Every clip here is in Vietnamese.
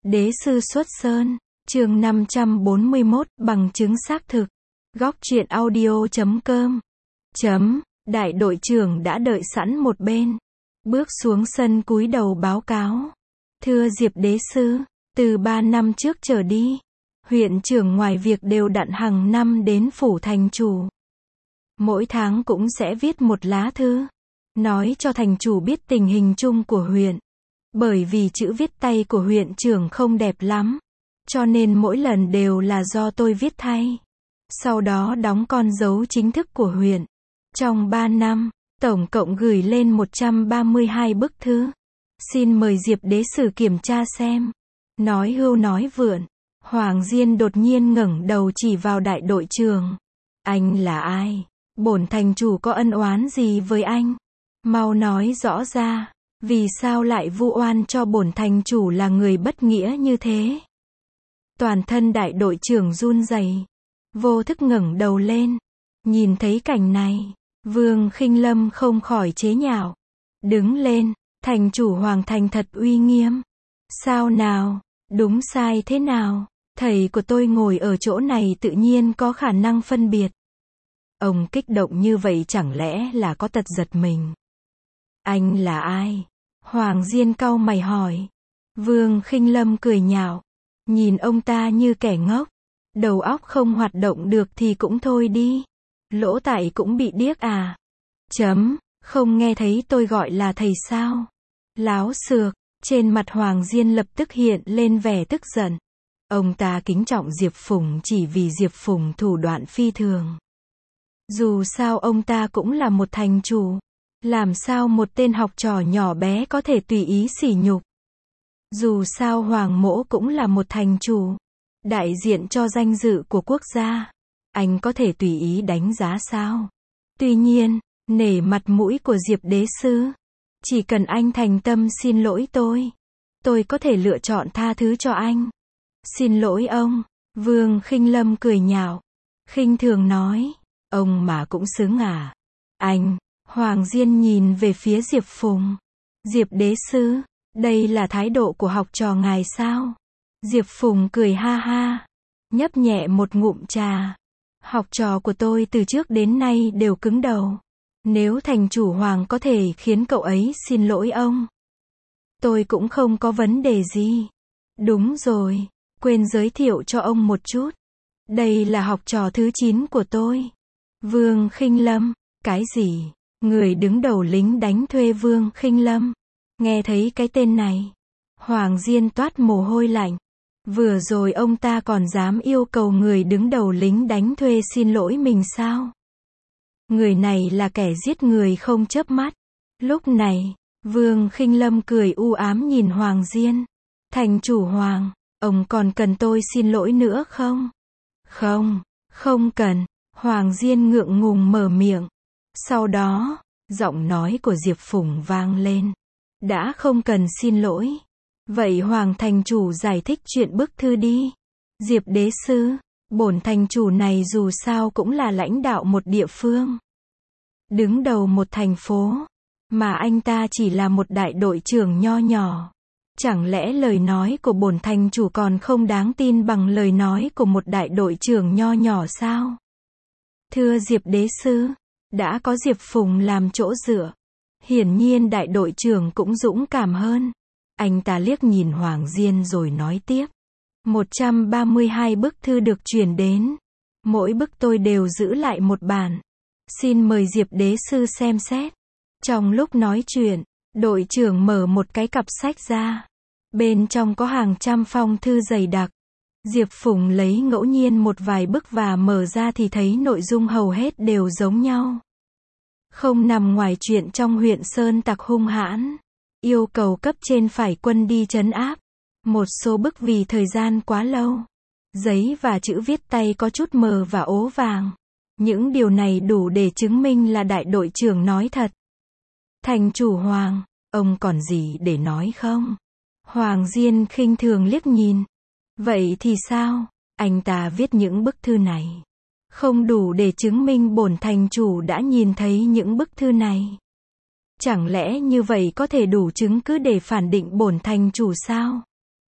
Đế sư xuất sơn, chương 541, bằng chứng xác thực. Góc truyện audio.com. Đại đội trưởng đã đợi sẵn một bên. Bước xuống sân cúi đầu báo cáo. Thưa Diệp đế sư, từ 3 năm trước trở đi, huyện trưởng ngoài việc đều đặn hàng năm đến phủ thành chủ. Mỗi tháng cũng sẽ viết một lá thư, nói cho thành chủ biết tình hình chung của huyện. Bởi vì chữ viết tay của huyện trưởng không đẹp lắm, cho nên mỗi lần đều là do tôi viết thay. Sau đó đóng con dấu chính thức của huyện. Trong 3 năm, tổng cộng gửi lên 132 bức thư. Xin mời Diệp đế sử kiểm tra xem. Nói hưu nói vượn, Hoàng Diên đột nhiên ngẩng đầu chỉ vào đại đội trưởng. Anh là ai? Bổn thành chủ có ân oán gì với anh? Mau nói rõ ra. Vì sao lại vu oan cho bổn thành chủ là người bất nghĩa như thế? Toàn thân đại đội trưởng run rẩy, vô thức ngẩng đầu lên. Nhìn thấy cảnh này, Vương Khinh Lâm không khỏi chế nhạo. Đứng lên, thành chủ Hoàng thành thật uy nghiêm. Sao nào, đúng sai thế nào? Thầy của tôi ngồi ở chỗ này tự nhiên có khả năng phân biệt. Ông kích động như vậy chẳng lẽ là có tật giật mình? Anh là ai? Hoàng Diên cau mày hỏi. Vương Khinh Lâm cười nhạo, nhìn ông ta như kẻ ngốc. Đầu óc không hoạt động được thì cũng thôi đi. Lỗ tai cũng bị điếc à? Không nghe thấy tôi gọi là thầy sao? Láo xược. Trên mặt Hoàng Diên lập tức hiện lên vẻ tức giận. Ông ta kính trọng Diệp Phùng chỉ vì Diệp Phùng thủ đoạn phi thường. Dù sao ông ta cũng là một thành chủ. Làm sao một tên học trò nhỏ bé có thể tùy ý sỉ nhục? Dù sao Hoàng mỗ cũng là một thành chủ, đại diện cho danh dự của quốc gia. Anh có thể tùy ý đánh giá sao? Tuy nhiên, nể mặt mũi của Diệp đế sư, chỉ cần anh thành tâm xin lỗi tôi có thể lựa chọn tha thứ cho anh. Xin lỗi ông. Vương Khinh Lâm cười nhạo, khinh thường nói, ông mà cũng xứng à? Anh. Hoàng Diên nhìn về phía Diệp Phùng. Diệp đế sư, đây là thái độ của học trò ngài sao? Diệp Phùng cười ha ha, nhấp nhẹ một ngụm trà. Học trò của tôi từ trước đến nay đều cứng đầu. Nếu thành chủ Hoàng có thể khiến cậu ấy xin lỗi ông, tôi cũng không có vấn đề gì. Đúng rồi, quên giới thiệu cho ông một chút. Đây là học trò thứ 9 của tôi. Vương Khinh Lâm. Cái gì? Người đứng đầu lính đánh thuê Vương Khinh Lâm. Nghe thấy cái tên này, Hoàng Diên toát mồ hôi lạnh. Vừa rồi ông ta còn dám yêu cầu người đứng đầu lính đánh thuê xin lỗi mình sao? Người này là kẻ giết người không chớp mắt. Lúc này, Vương Khinh Lâm cười u ám nhìn Hoàng Diên. Thành chủ Hoàng, ông còn cần tôi xin lỗi nữa không? Không cần. Hoàng Diên ngượng ngùng mở miệng. Sau đó, giọng nói của Diệp Phùng vang lên. Đã không cần xin lỗi. Vậy Hoàng thành chủ giải thích chuyện bức thư đi. Diệp đế sư, bổn thành chủ này dù sao cũng là lãnh đạo một địa phương, đứng đầu một thành phố, mà anh ta chỉ là một đại đội trưởng nho nhỏ. Chẳng lẽ lời nói của bổn thành chủ còn không đáng tin bằng lời nói của một đại đội trưởng nho nhỏ sao? Thưa Diệp đế sư, đã có Diệp Phùng làm chỗ dựa, hiển nhiên đại đội trưởng cũng dũng cảm hơn. Anh ta liếc nhìn Hoàng Diên rồi nói tiếp. 132 bức thư được chuyển đến. Mỗi bức tôi đều giữ lại một bản. Xin mời Diệp đế sư xem xét. Trong lúc nói chuyện, đội trưởng mở một cái cặp sách ra. Bên trong có hàng trăm phong thư dày đặc. Diệp Phùng lấy ngẫu nhiên một vài bức và mở ra thì thấy nội dung hầu hết đều giống nhau. Không nằm ngoài chuyện trong huyện Sơn Tặc hung hãn, yêu cầu cấp trên phải quân đi trấn áp. Một số bức vì thời gian quá lâu, giấy và chữ viết tay có chút mờ và ố vàng. Những điều này đủ để chứng minh là đại đội trưởng nói thật. Thành chủ Hoàng, ông còn gì để nói không? Hoàng Diên khinh thường liếc nhìn. Vậy thì sao? Anh ta viết những bức thư này không đủ để chứng minh bổn thành chủ đã nhìn thấy những bức thư này. Chẳng lẽ như vậy có thể đủ chứng cứ để phản định bổn thành chủ sao?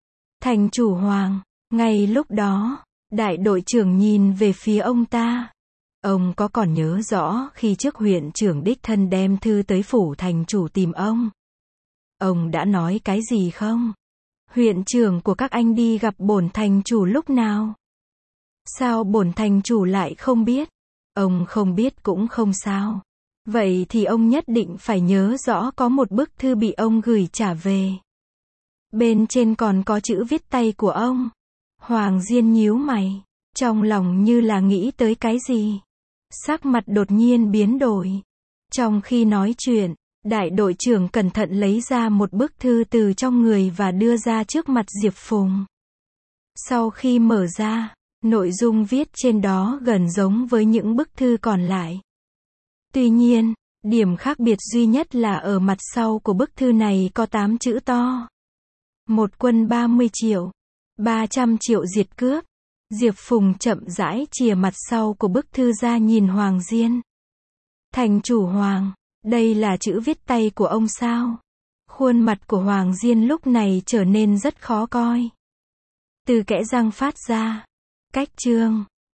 Thành chủ Hoàng. Ngay lúc đó, đại đội trưởng nhìn về phía ông ta. Ông có còn nhớ rõ khi trước huyện trưởng đích thân đem thư tới phủ thành chủ tìm ông đã nói cái gì không? Huyện trưởng của các anh đi gặp bổn thành chủ lúc nào? Sao bổn thành chủ lại không biết? Ông không biết cũng không sao. Vậy thì ông nhất định phải nhớ rõ có một bức thư bị ông gửi trả về. Bên trên còn có chữ viết tay của ông. Hoàng Diên nhíu mày, trong lòng như là nghĩ tới cái gì. Sắc mặt đột nhiên biến đổi. Trong khi nói chuyện, đại đội trưởng cẩn thận lấy ra một bức thư từ trong người và đưa ra trước mặt Diệp Phùng. Sau khi mở ra, nội dung viết trên đó gần giống với những bức thư còn lại. Tuy nhiên, điểm khác biệt duy nhất là ở mặt sau của bức thư này có 8 chữ to. Một quân 30 triệu, 300 triệu diệt cướp. Diệp Phùng chậm rãi chìa mặt sau của bức thư ra nhìn Hoàng Diên. Thành chủ Hoàng, đây là chữ viết tay của ông sao? Khuôn mặt của Hoàng Diên lúc này trở nên rất khó coi. Từ kẽ răng phát ra. Cách chương.